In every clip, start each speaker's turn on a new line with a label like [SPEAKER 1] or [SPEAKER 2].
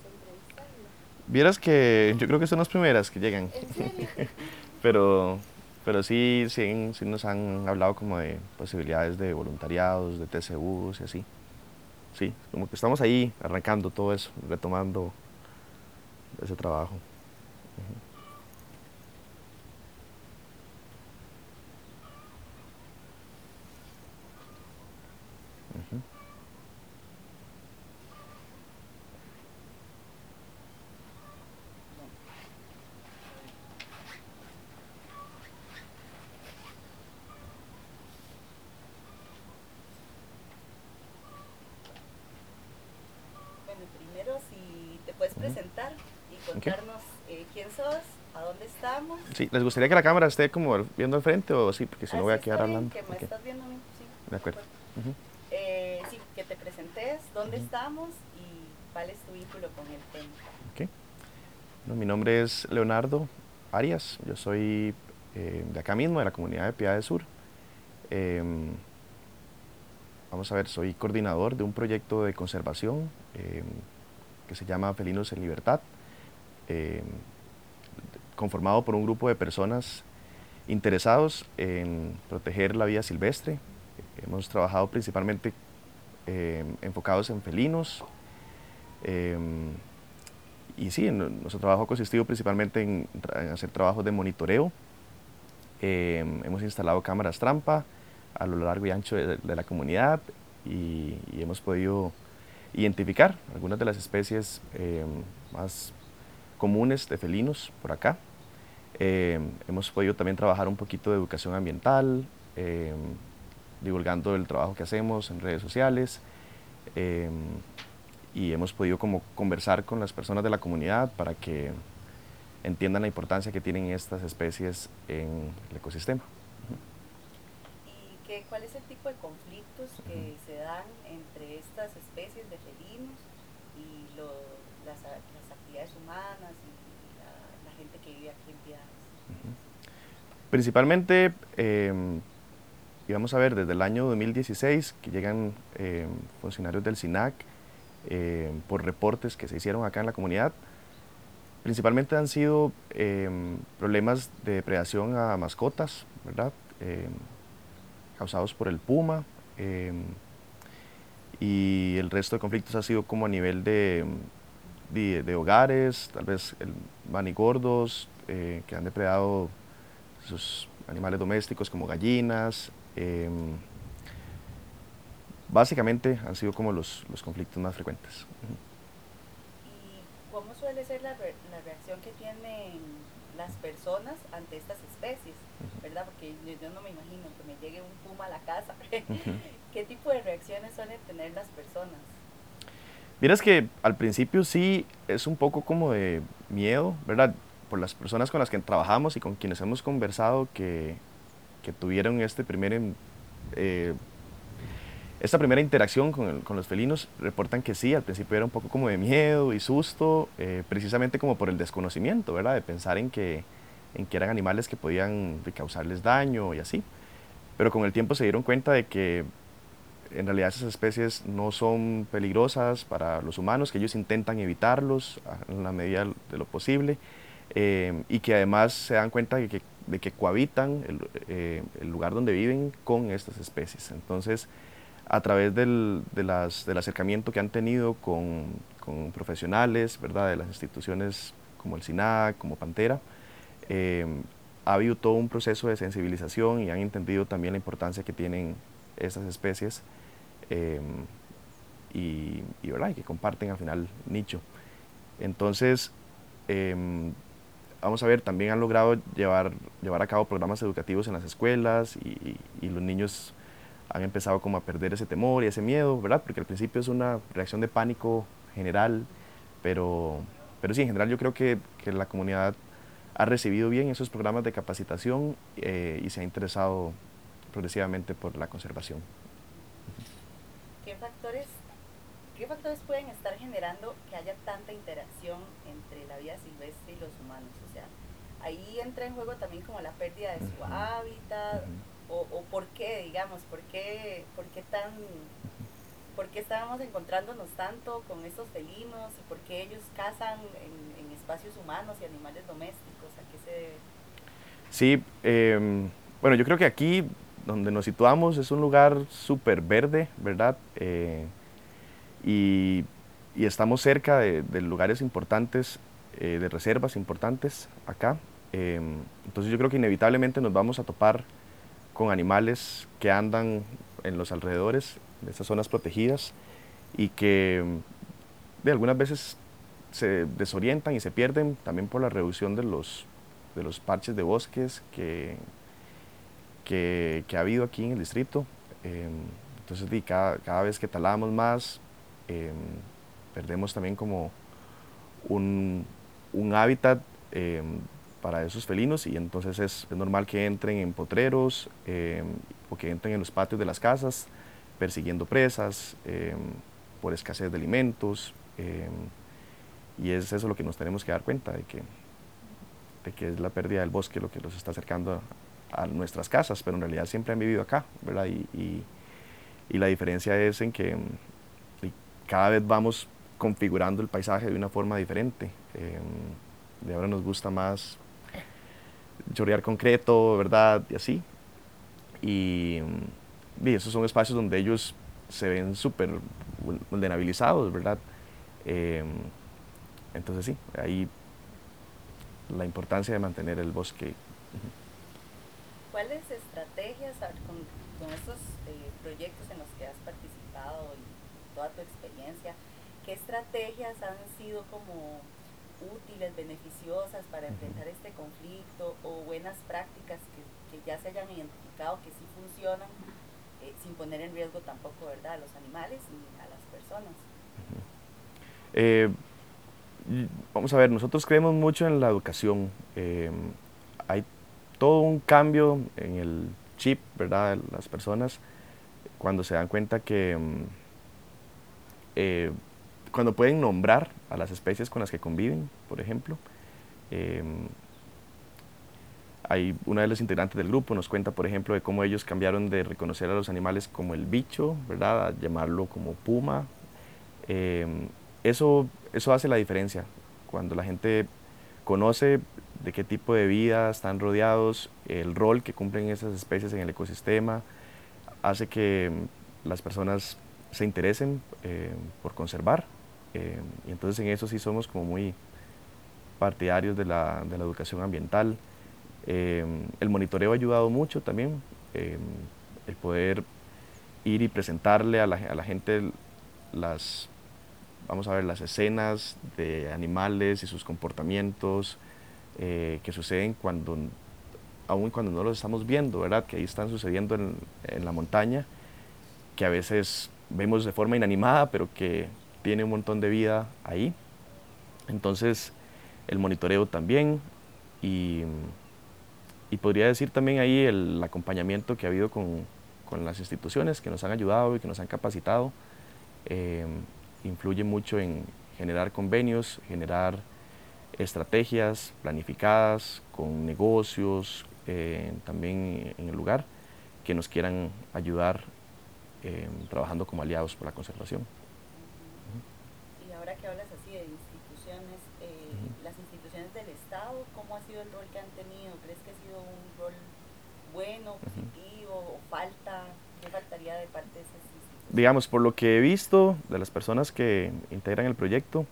[SPEAKER 1] Vieras que yo creo que son las primeras que llegan,
[SPEAKER 2] ¿En serio?
[SPEAKER 1] pero, pero sí, sí nos han hablado como de posibilidades de voluntariados, de TCUs y así. Sí, como que estamos ahí arrancando todo eso, retomando ese trabajo.
[SPEAKER 2] Bueno, primero si te puedes presentar y
[SPEAKER 1] ¿Ok?
[SPEAKER 2] contarnos quién sos, a dónde estamos.
[SPEAKER 1] Sí, ¿les gustaría que la cámara esté como viendo al frente o sí? Porque si no voy
[SPEAKER 2] Así
[SPEAKER 1] a quedar
[SPEAKER 2] está bien,
[SPEAKER 1] hablando.
[SPEAKER 2] que me
[SPEAKER 1] Ok,
[SPEAKER 2] estás viendo a mí, sí,
[SPEAKER 1] de
[SPEAKER 2] de
[SPEAKER 1] acuerdo.
[SPEAKER 2] acuerdo. Sí, que te presentes, dónde estamos y cuál es tu vínculo con el tema.
[SPEAKER 1] Ok. Bueno, mi nombre es Leonardo Arias, yo soy de acá mismo, de la comunidad de Piedades Sur. Em, Vamos a ver, soy coordinador de un proyecto de conservación que se llama Felinos en Libertad, em, conformado por un grupo de personas interesados en proteger la vida silvestre. Hemos trabajado principalmente enfocados en felinos. em, y sí, nuestro trabajo ha consistido principalmente en hacer trabajos de monitoreo. Hemos instalado cámaras trampa a lo largo y ancho de la comunidad y hemos podido identificar algunas de las especies más comunes de felinos por acá. Hemos podido también trabajar un poquito de educación ambiental, eh, divulgando el trabajo que hacemos en redes sociales, eh, y hemos podido como conversar con las personas de la comunidad para que entiendan la importancia que tienen estas especies en el ecosistema.
[SPEAKER 2] ¿Y cuál es el tipo de conflictos que se dan entre estas especies de felinos y las actividades humanas y la gente que vive aquí en Piedades?
[SPEAKER 1] Principalmente, y vamos a ver, desde el año 2016 que llegan funcionarios del SINAC por reportes que se hicieron acá en la comunidad. Principalmente han sido problemas de depredación a mascotas, ¿verdad? Causados por el puma. Y el resto de conflictos ha sido como a nivel de hogares, tal vez manigordos que han depredado sus animales domésticos como gallinas. Básicamente han sido como los conflictos más frecuentes.
[SPEAKER 2] ¿Y cómo suele ser la reacción que tienen las personas ante estas especies? ¿Verdad? Porque yo no me imagino que me llegue un puma a la casa. ¿Qué tipo de reacciones suelen tener las personas?
[SPEAKER 1] Vieras que al principio sí es un poco como de miedo, ¿verdad? Por las personas con las que trabajamos y con quienes hemos conversado que tuvieron eh, esta primera interacción con los felinos, reportan que sí, al principio era un poco como de miedo y susto, precisamente como por el desconocimiento, ¿verdad? De pensar en que eran animales que podían causarles daño y así. Pero con el tiempo se dieron cuenta de que en realidad esas especies no son peligrosas para los humanos, que ellos intentan evitarlos en la medida de lo posible, y que además se dan cuenta de que cohabitan el lugar donde viven con estas especies. Entonces, a través del acercamiento que han tenido con profesionales, ¿verdad? De las instituciones como el SINAC, como Pantera, eh, ha habido todo un proceso de sensibilización y han entendido también la importancia que tienen estas especies, eh, ¿verdad? Y que comparten al final nicho. Entonces, eh, vamos a ver, también han logrado llevar a cabo programas educativos en las escuelas y los niños han empezado como a perder ese temor y ese miedo, ¿verdad? Porque al principio es una reacción de pánico general, pero, pero sí, en general yo creo que la comunidad ha recibido bien esos programas de capacitación y se ha interesado progresivamente por la conservación.
[SPEAKER 2] ¿Qué factores, ¿Qué factores pueden estar generando que haya tanta interacción entre la vida silvestre y los humanos? O sea, ahí entra en juego también como la pérdida de su hábitat o por qué, digamos, por qué tan por qué estábamos encontrándonos tanto con estos felinos y por qué ellos cazan en espacios humanos y animales domésticos, a qué se debe.
[SPEAKER 1] Sí, bueno, yo creo que aquí donde nos situamos es un lugar súper verde, ¿verdad? Y, y estamos cerca de lugares importantes, de reservas importantes acá. Entonces yo creo que inevitablemente nos vamos a topar con animales que andan en los alrededores de estas zonas protegidas y que de algunas veces se desorientan y se pierden también por la reducción de los parches de bosques que ha habido aquí en el distrito. Eh, entonces, cada vez que talamos más, eh, perdemos también como un, un hábitat eh, para esos felinos y entonces es normal que entren en potreros o que entren en los patios de las casas persiguiendo presas por escasez de alimentos y es eso lo que nos tenemos que dar cuenta de que es la pérdida del bosque lo que los está acercando a nuestras casas, pero en realidad siempre han vivido acá, ¿verdad? Y la diferencia es en que cada vez vamos configurando el paisaje de una forma diferente. De ahora nos gusta más chorear concreto, ¿verdad? Y así. Y, y esos son espacios donde ellos se ven súper vulnerabilizados, ¿verdad? Eh, entonces sí, ahí la importancia de mantener el bosque.
[SPEAKER 2] ¿Cuáles estrategias con estos proyectos en los que has participado y toda tu experiencia, qué estrategias han sido como útiles, beneficiosas para enfrentar este conflicto o buenas prácticas que ya se hayan identificado que sí funcionan sin poner en riesgo tampoco, ¿verdad?, a los animales ni a las personas?
[SPEAKER 1] Eh, Vamos a ver, nosotros creemos mucho en la educación. Hay todo un cambio en el chip, ¿verdad? De las personas cuando se dan cuenta que eh, cuando pueden nombrar a las especies con las que conviven, por ejemplo. Eh, Hay una de las integrantes del grupo nos cuenta, por ejemplo, de cómo ellos cambiaron de reconocer a los animales como el bicho, ¿verdad? A llamarlo como puma. Eh, eso hace la diferencia. Cuando la gente conoce de qué tipo de vida están rodeados, el rol que cumplen esas especies en el ecosistema, hace que las personas se interesen por conservar. Y entonces en eso sí somos como muy partidarios de la educación ambiental. El monitoreo ha ayudado mucho también, eh, el poder ir y presentarle a la gente las, vamos a ver, las escenas de animales y sus comportamientos que suceden cuando, aun cuando no los estamos viendo, ¿verdad? Que ahí están sucediendo en la montaña, que a veces vemos de forma inanimada, pero que tiene un montón de vida ahí. Entonces, el monitoreo también y, y podría decir también ahí el acompañamiento que ha habido con las instituciones que nos han ayudado y que nos han capacitado. eh, Influye mucho en generar convenios, generar estrategias planificadas con negocios, también en el lugar, que nos quieran ayudar trabajando como aliados por la conservación.
[SPEAKER 2] Uh-huh. Y ahora que hablas así de instituciones, las instituciones del Estado, ¿cómo ha sido el rol que han tenido? ¿Crees que ha sido un rol bueno, positivo o falta? ¿Qué faltaría de parte de esas instituciones?
[SPEAKER 1] Digamos, por lo que he visto de las personas que integran el proyecto,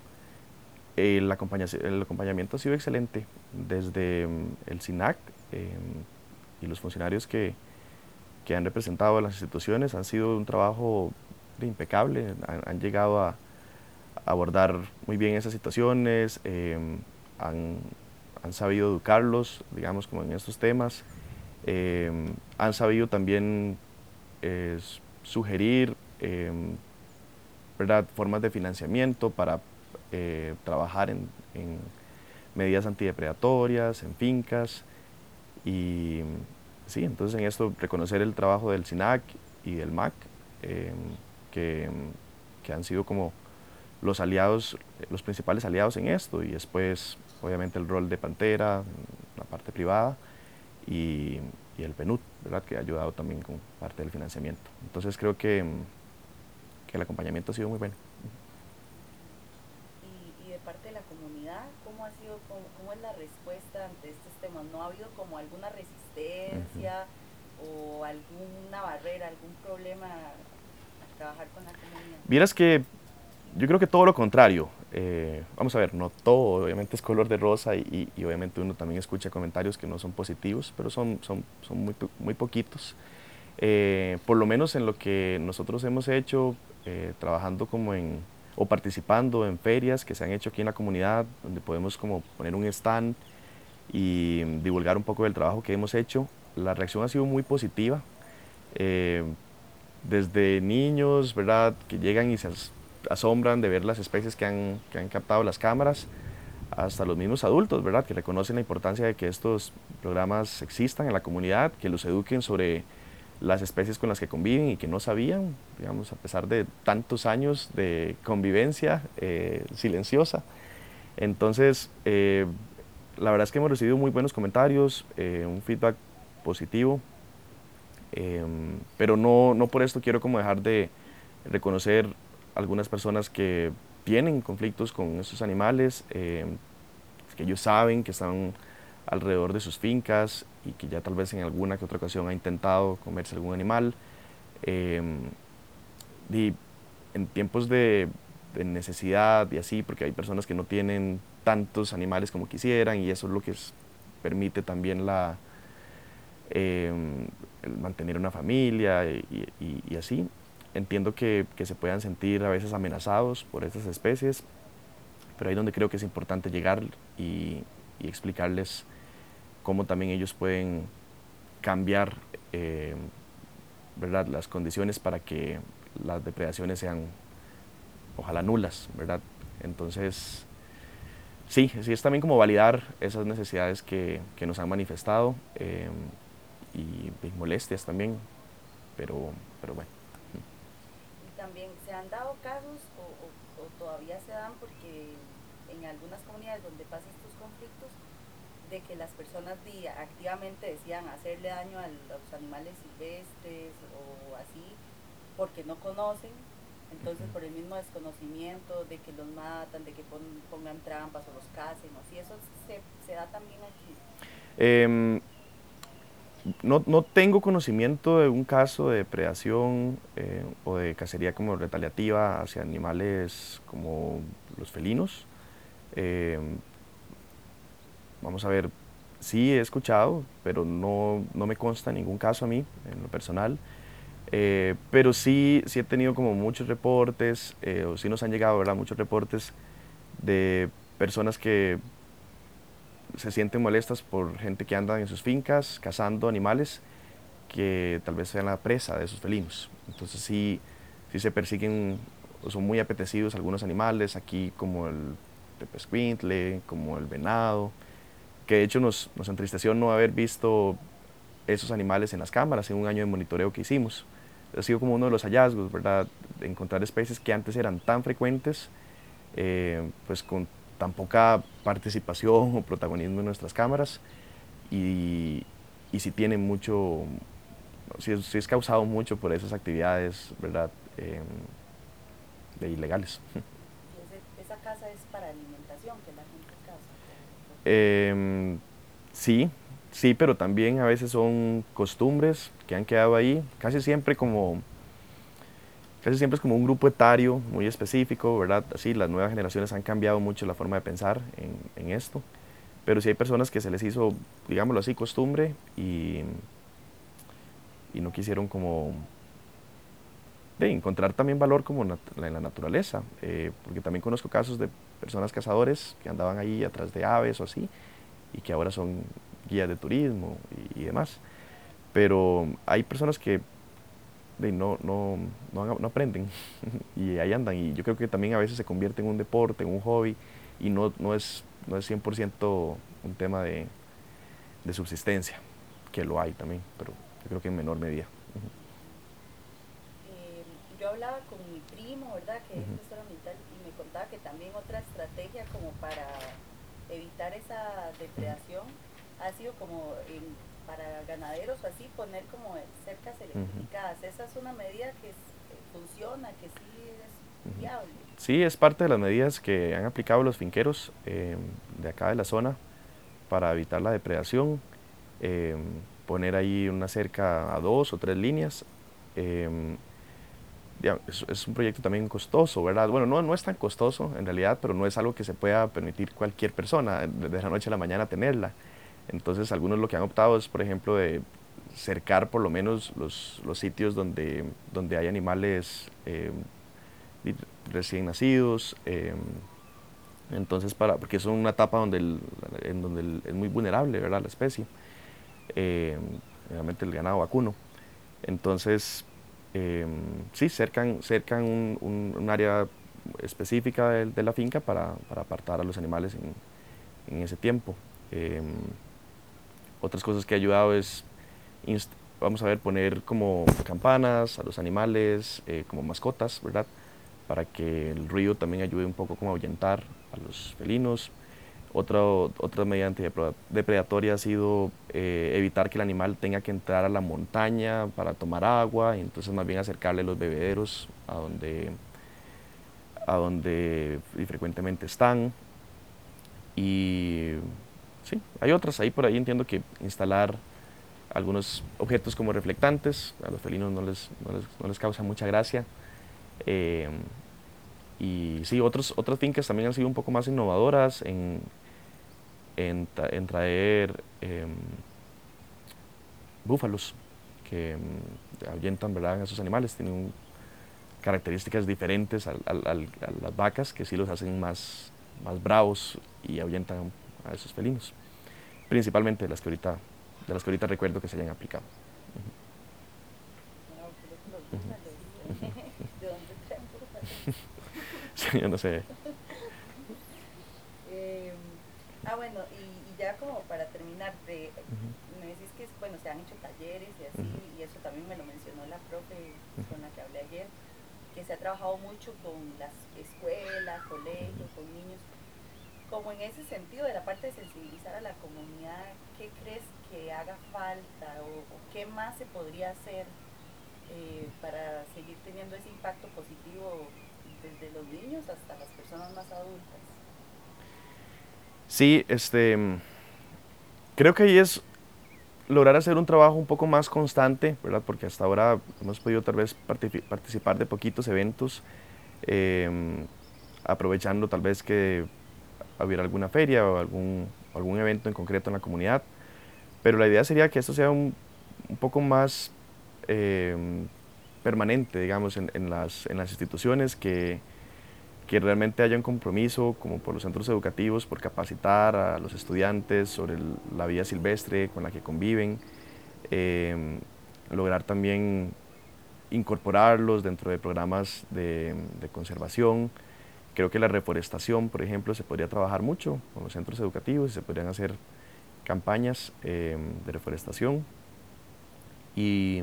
[SPEAKER 1] el acompañamiento ha sido excelente desde el SINAC y los funcionarios que han representado a las instituciones. Han sido un trabajo impecable, han llegado a abordar muy bien esas situaciones, han, han sabido educarlos, digamos, como en estos temas, han sabido también eh, sugerir ¿verdad? Formas de financiamiento para trabajar en medidas antidepredatorias, en fincas. Y sí, entonces en esto reconocer el trabajo del SINAC y del MAC, eh, que, que han sido como los aliados, los principales aliados en esto, y después obviamente el rol de Pantera, la parte privada, y, y el PNUD, ¿verdad? Que ha ayudado también con parte del financiamiento. Entonces creo que el acompañamiento ha sido muy bueno.
[SPEAKER 2] Y de parte de la comunidad, ¿cómo ha sido, cómo es la respuesta ante estos temas? ¿No ha habido como alguna
[SPEAKER 1] Ujú.
[SPEAKER 2] resistencia o alguna barrera, algún problema al trabajar con la comunidad?
[SPEAKER 1] Vieras que yo creo que todo lo contrario. Vamos a ver, no todo obviamente es color de rosa y obviamente uno también escucha comentarios que no son positivos, pero son muy poquitos. Por lo menos en lo que nosotros hemos hecho, trabajando como o participando en ferias que se han hecho aquí en la comunidad, donde podemos como poner un stand y divulgar un poco del trabajo que hemos hecho, la reacción ha sido muy positiva. Eh, Desde niños, ¿verdad? Que llegan y se asombran de ver las especies que han captado las cámaras, hasta los mismos adultos, ¿verdad? Que reconocen la importancia de que estos programas existan en la comunidad, que los eduquen sobre las especies con las que conviven y que no sabían, digamos, a pesar de tantos años de convivencia silenciosa. Entonces, la verdad es que hemos recibido muy buenos comentarios, un feedback positivo, pero no por esto quiero como dejar de reconocer algunas personas que tienen conflictos con estos animales, que ellos saben que están alrededor de sus fincas y que ya tal vez en alguna que otra ocasión ha intentado comerse algún animal. eh, y en tiempos de necesidad y así, porque hay personas que no tienen tantos animales como quisieran y eso es lo que permite también eh, el mantener una familia y así. Entiendo que se puedan sentir a veces amenazados por estas especies, pero ahí es donde creo que es importante llegar y, y explicarles cómo también ellos pueden cambiar, eh, ¿verdad? Las condiciones para que las depredaciones sean ojalá nulas, ¿verdad? Entonces, sí es también como validar esas necesidades que nos han manifestado y molestias también, pero bueno.
[SPEAKER 2] Y también se han dado casos o todavía se dan porque en algunas comunidades donde pasan estos conflictos, de que las personas activamente decían hacerle daño a los animales silvestres o así, porque no conocen, entonces por el mismo desconocimiento de que los matan, de que pongan trampas o los casen o así, eso se da también aquí.
[SPEAKER 1] Eh, no tengo conocimiento de un caso de depredación o de cacería como retaliativa hacia animales como los felinos. Eh, Vamos a ver, sí he escuchado, pero no me consta ningún caso a mí, en lo personal. Pero sí he tenido como muchos reportes, o sí nos han llegado, ¿verdad? Muchos reportes de personas que se sienten molestas por gente que anda en sus fincas cazando animales que tal vez sean la presa de esos felinos. Entonces sí se persiguen o son muy apetecidos algunos animales, aquí como el tepezcuintle, como el venado, que de hecho nos entristeció no haber visto esos animales en las cámaras en un año de monitoreo que hicimos. Ha sido como uno de los hallazgos, ¿verdad? De encontrar especies que antes eran tan frecuentes, pues con tan poca participación o protagonismo en nuestras cámaras y, y si tienen mucho, si es causado mucho por esas actividades, ¿verdad? De ilegales.
[SPEAKER 2] Y esa casa es para alimentación que la gente caza.
[SPEAKER 1] Eh, sí, sí, pero también a veces son costumbres que han quedado ahí, casi siempre es como un grupo etario muy específico, ¿verdad? Así, las nuevas generaciones han cambiado mucho la forma de pensar en esto, pero sí hay personas que se les hizo, digámoslo así, costumbre y no quisieron como de encontrar también valor como en la naturaleza, porque también conozco casos de personas cazadores que andaban ahí atrás de aves o así, y que ahora son guías de turismo y demás. Pero hay personas que no aprenden y ahí andan. Y yo creo que también a veces se convierte en un deporte, en un hobby, y no es 100% un tema de subsistencia, que lo hay también, pero yo creo que en menor medida.
[SPEAKER 2] Yo hablaba con mi primo, ¿verdad? Que es gestor ambiental y me contaba que también otra estrategia como para evitar esa depredación ha sido como para ganaderos o así poner como cercas electrificadas. Esa es una medida que funciona, que sí es viable.
[SPEAKER 1] Sí, es parte de las medidas que han aplicado los finqueros de acá de la zona para evitar la depredación, eh, poner ahí una cerca a 2 o 3 líneas. eh, es un proyecto también costoso, ¿verdad? Bueno, no es tan costoso en realidad, pero no es algo que se pueda permitir cualquier persona de la noche a la mañana tenerla. Entonces, algunos lo que han optado es, por ejemplo, de cercar por lo menos los sitios donde hay animales recién nacidos. Entonces, porque es una etapa en donde es muy vulnerable, ¿verdad? La especie, eh, realmente el ganado vacuno. Entonces, eh, sí, cercan un área específica de la finca para apartar a los animales en ese tiempo. Eh, Otras cosas que ha ayudado es, vamos a ver, poner como campanas a los animales, como mascotas, ¿verdad? Para que el ruido también ayude un poco como a ahuyentar a los felinos. Otra medida depredatoria ha sido evitar que el animal tenga que entrar a la montaña para tomar agua, y entonces más bien acercarle los bebederos a donde frecuentemente están. Y sí, hay otras. Ahí por ahí entiendo que instalar algunos objetos como reflectantes a los felinos no les causa mucha gracia. Eh, y sí, otras fincas también han sido un poco más innovadoras en traer búfalos que ahuyentan, ¿verdad?, a esos animales. Tienen características diferentes a las vacas, que sí los hacen más bravos y ahuyentan a esos felinos. Principalmente de las que ahorita recuerdo que se hayan aplicado.
[SPEAKER 2] Wow, qué loco los búfalos. ¿De dónde traen búfalos?
[SPEAKER 1] Sí, yo no sé.
[SPEAKER 2] Eh, bueno, y ya como para terminar, me decís que, bueno, se han hecho talleres y así, y eso también me lo mencionó la profe con la que hablé ayer, que se ha trabajado mucho con las escuelas, colegios, con niños. Como en ese sentido de la parte de sensibilizar a la comunidad, ¿qué crees que haga falta o qué más se podría hacer para seguir teniendo ese impacto positivo desde los niños hasta las personas más adultas?
[SPEAKER 1] Sí, creo que ahí es lograr hacer un trabajo un poco más constante, ¿verdad? Porque hasta ahora hemos podido tal vez participar de poquitos eventos, eh, aprovechando tal vez que hubiera alguna feria o algún evento en concreto en la comunidad. Pero la idea sería que esto sea un poco más eh, permanente, digamos, en las instituciones, que realmente haya un compromiso, como por los centros educativos, por capacitar a los estudiantes sobre la vida silvestre con la que conviven, eh, lograr también incorporarlos dentro de programas de conservación. Creo que la reforestación, por ejemplo, se podría trabajar mucho con los centros educativos y se podrían hacer campañas de reforestación. Y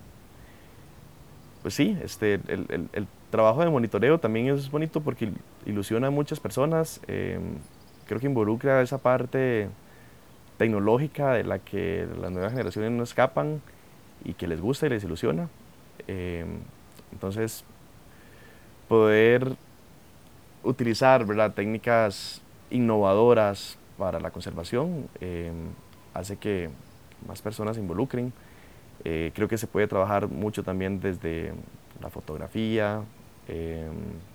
[SPEAKER 1] pues sí, el trabajo de monitoreo también es bonito porque ilusiona a muchas personas. Creo que involucra esa parte tecnológica de la que las nuevas generaciones no escapan y que les gusta y les ilusiona. Eh, entonces, poder utilizar, ¿verdad?, técnicas innovadoras para la conservación hace que más personas se involucren. Creo que se puede trabajar mucho también desde la fotografía, eh,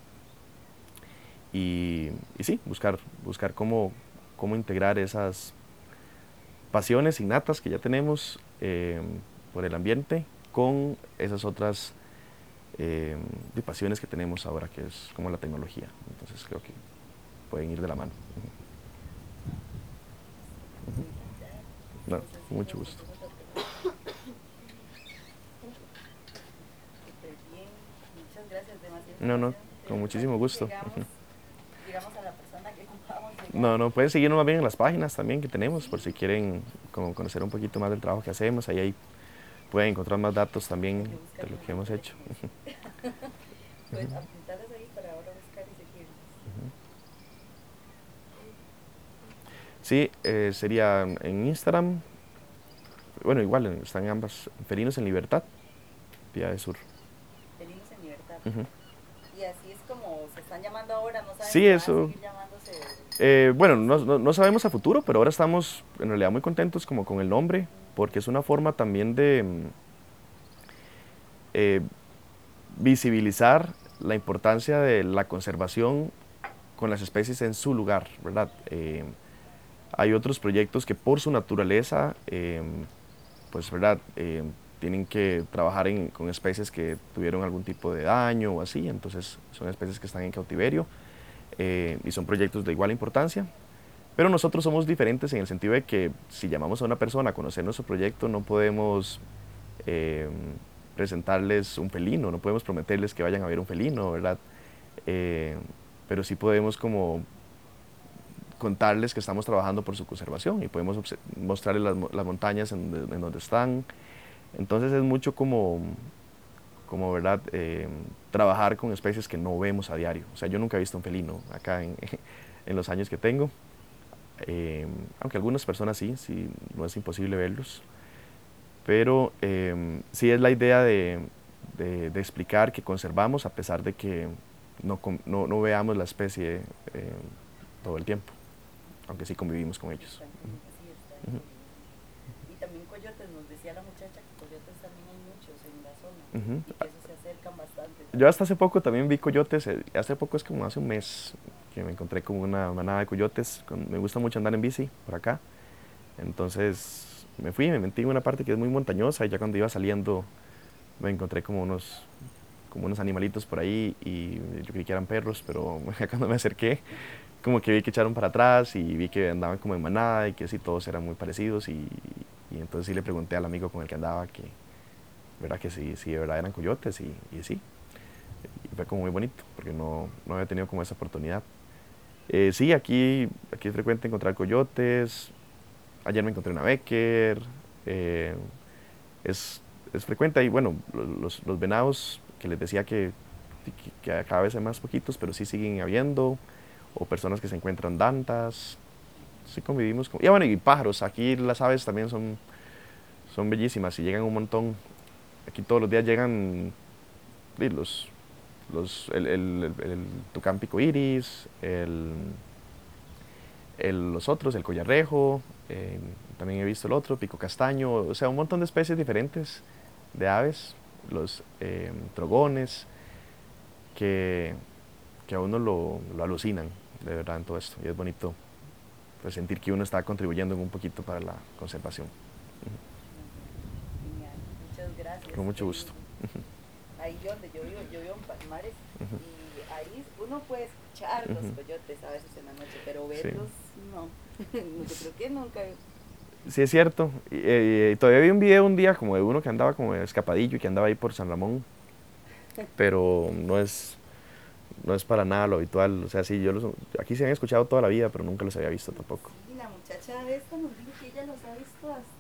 [SPEAKER 1] y sí, buscar cómo integrar esas pasiones innatas que ya tenemos por el ambiente con esas otras pasiones que tenemos ahora, que es como la tecnología. Entonces creo que pueden ir de la mano.
[SPEAKER 2] Ya,
[SPEAKER 1] No,
[SPEAKER 2] no sé
[SPEAKER 1] con
[SPEAKER 2] si
[SPEAKER 1] mucho gusto.
[SPEAKER 2] respondimos a preguntas. Súper bien. Muchas gracias, demasiada
[SPEAKER 1] No, no,
[SPEAKER 2] información. De
[SPEAKER 1] con
[SPEAKER 2] verdad
[SPEAKER 1] muchísimo
[SPEAKER 2] que
[SPEAKER 1] gusto.
[SPEAKER 2] llegamos a la persona que ocupábamos llegar.
[SPEAKER 1] No, no, pueden seguirnos más bien en las páginas también que tenemos, por
[SPEAKER 2] Sí,
[SPEAKER 1] si quieren como conocer un poquito más del trabajo que hacemos. Ahí pueden encontrar más datos
[SPEAKER 2] hay
[SPEAKER 1] también
[SPEAKER 2] que
[SPEAKER 1] de lo
[SPEAKER 2] buscarlos
[SPEAKER 1] que
[SPEAKER 2] más
[SPEAKER 1] hemos
[SPEAKER 2] para
[SPEAKER 1] hecho.
[SPEAKER 2] conocer. Pues apuntarlas ahí para ahora buscar y seguirlos.
[SPEAKER 1] Sí, sería en Instagram, bueno, igual están ambas, Felinos en Libertad, Piedad de Sur.
[SPEAKER 2] Felinos en ¿verdad?
[SPEAKER 1] Ujú.
[SPEAKER 2] Y así es como se están llamando ahora, no saben
[SPEAKER 1] Sí,
[SPEAKER 2] si van a
[SPEAKER 1] eso.
[SPEAKER 2] seguir llamándose
[SPEAKER 1] Bueno,
[SPEAKER 2] así.
[SPEAKER 1] no sabemos a futuro, pero ahora estamos en realidad muy contentos como con el nombre, porque es una forma también de eh, visibilizar la importancia de la conservación con las especies en su lugar, ¿verdad? Hay otros proyectos que por su naturaleza, pues, ¿verdad? Tienen que trabajar con especies que tuvieron algún tipo de daño o así, entonces son especies que están en cautiverio y son proyectos de igual importancia. Pero nosotros somos diferentes en el sentido de que si llamamos a una persona a conocer nuestro proyecto, no podemos eh, presentarles un felino, no podemos prometerles que vayan a ver un felino, ¿verdad? Eh, pero sí podemos como contarles que estamos trabajando por su conservación y podemos mostrarles las montañas en donde están. Entonces es mucho como ¿verdad? Trabajar con especies que no vemos a diario. O sea, yo nunca he visto un felino acá en los años que tengo. Aunque algunas personas sí, sí, no es imposible verlos. Pero sí es la idea de explicar que conservamos a pesar de que no veamos la especie eh, todo el tiempo, aunque sí convivimos con ellos.
[SPEAKER 2] Están sí, están conviviendo. Y también coyotes, nos decía la muchacha que coyotes también hay muchos en la zona
[SPEAKER 1] Ujú.
[SPEAKER 2] y que esos se acercan bastante
[SPEAKER 1] Yo
[SPEAKER 2] también.
[SPEAKER 1] hasta hace poco también vi coyotes, hace poco es como hace un mes que me encontré con una manada de coyotes. Me gusta mucho andar en bici por acá, entonces me fui, me metí en una parte que es muy montañosa y ya cuando iba saliendo me encontré como unos animalitos por ahí y yo creí que eran perros, pero cuando me acerqué como que vi que echaron para atrás y vi que andaban como en manada y que sí, todos eran muy parecidos y entonces sí le pregunté al amigo con el que andaba que, ¿verdad? Que sí de verdad eran coyotes y sí, y fue como muy bonito porque no había tenido como esa oportunidad. Sí, aquí es frecuente encontrar coyotes, ayer me encontré una Becker, eh, es, es frecuente ahí, bueno, los venados que les decía que cada vez hay más poquitos, pero sí siguen habiendo, o personas que se encuentran dantas, sí convivimos con... Y bueno, y pájaros, aquí las aves también son bellísimas y llegan un montón. Aquí todos los días llegan sí, el tucán picoiris, los otros, el collarrejo, también he visto el otro, pico castaño, o sea, un montón de especies diferentes de aves, los trogones, que, que a uno lo alucinan, de verdad, en todo esto. Y es bonito pues, sentir que uno está contribuyendo en un poquito para la conservación.
[SPEAKER 2] Genial, muchas gracias.
[SPEAKER 1] Con mucho gusto.
[SPEAKER 2] Ahí donde yo vivo en Palmares y ahí uno puede escuchar los coyotes a veces en la noche, pero
[SPEAKER 1] Sí.
[SPEAKER 2] verlos no. Yo creo que nunca.
[SPEAKER 1] Sí, es cierto. Todavía vi un video un día como de uno que andaba como escapadillo y que andaba ahí por San Ramón, pero no es para nada lo habitual. O sea, sí, aquí se han escuchado toda la vida, pero nunca los había visto tampoco.
[SPEAKER 2] Sí, la muchacha esta nos dijo que ella los ha visto